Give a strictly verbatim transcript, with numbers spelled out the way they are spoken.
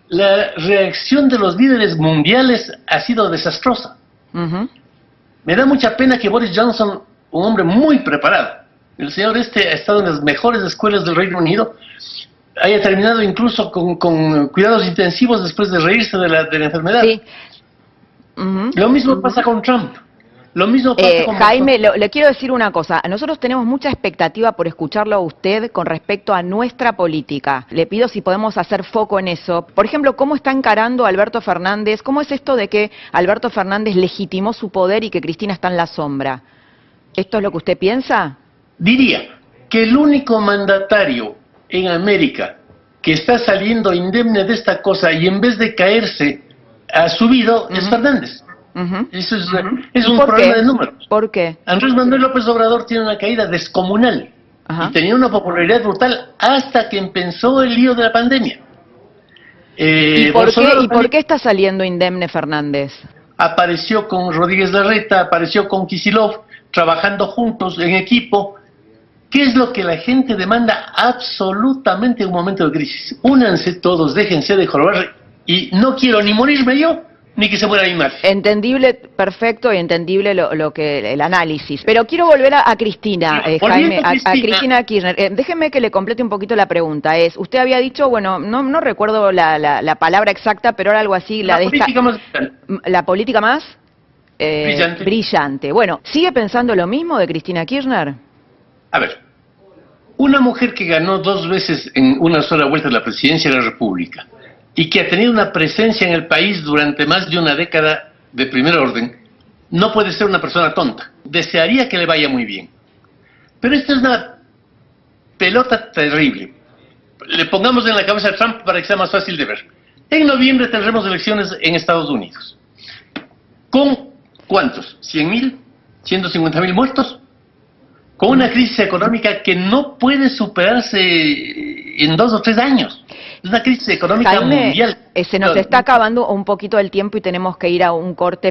la reacción de los líderes mundiales ha sido desastrosa. Uh-huh. Me da mucha pena que Boris Johnson, un hombre muy preparado, el señor este ha estado en las mejores escuelas del Reino Unido, haya terminado incluso con, con cuidados intensivos después de reírse de la, de la enfermedad. Sí. Uh-huh. Lo mismo uh-huh. pasa con Trump. Lo mismo pasa eh, con Jaime, lo, le quiero decir una cosa. Nosotros tenemos mucha expectativa por escucharlo a usted con respecto a nuestra política. Le pido si podemos hacer foco en eso. Por ejemplo, ¿cómo está encarando Alberto Fernández? ¿Cómo es esto de que Alberto Fernández legitimó su poder y que Cristina está en la sombra? ¿Esto es lo que usted piensa? Diría que el único mandatario en América que está saliendo indemne de esta cosa y en vez de caerse ha subido uh-huh. es Fernández. Uh-huh. Eso es, uh-huh. es un problema qué? de números. ¿Por qué? Andrés Manuel López Obrador tiene una caída descomunal uh-huh. y tenía una popularidad brutal hasta que empezó el lío de la pandemia. Eh, ¿Y, por qué, ¿Y por qué está saliendo indemne Fernández? Apareció con Rodríguez Larreta, apareció con Kicillof, trabajando juntos en equipo. ¿Qué es lo que la gente demanda absolutamente en un momento de crisis? Únanse todos, déjense de jorobar y no quiero ni morirme yo, ni que se muera mi madre. Entendible, perfecto y entendible lo, lo que el análisis. Pero quiero volver a, a Cristina, eh, Jaime, a, a Cristina Kirchner. Eh, déjeme que le complete un poquito la pregunta. Es, usted había dicho, bueno, no no recuerdo la, la, la palabra exacta, pero era algo así. La, la de política esta, más... La política más... Eh, brillante. brillante. Bueno, ¿sigue pensando lo mismo de Cristina Kirchner? A ver, una mujer que ganó dos veces en una sola vuelta la presidencia de la República y que ha tenido una presencia en el país durante más de una década de primer orden, no puede ser una persona tonta. Desearía que le vaya muy bien. Pero esta es una pelota terrible. Le pongamos en la cabeza a Trump para que sea más fácil de ver. En noviembre tendremos elecciones en Estados Unidos. ¿Con cuántos? ¿cien mil? ¿ciento cincuenta mil muertos? Con una crisis económica que no puede superarse en dos o tres años. Es una crisis económica Jaime, mundial. Eh, se nos está acabando un poquito el tiempo y tenemos que ir a un corte.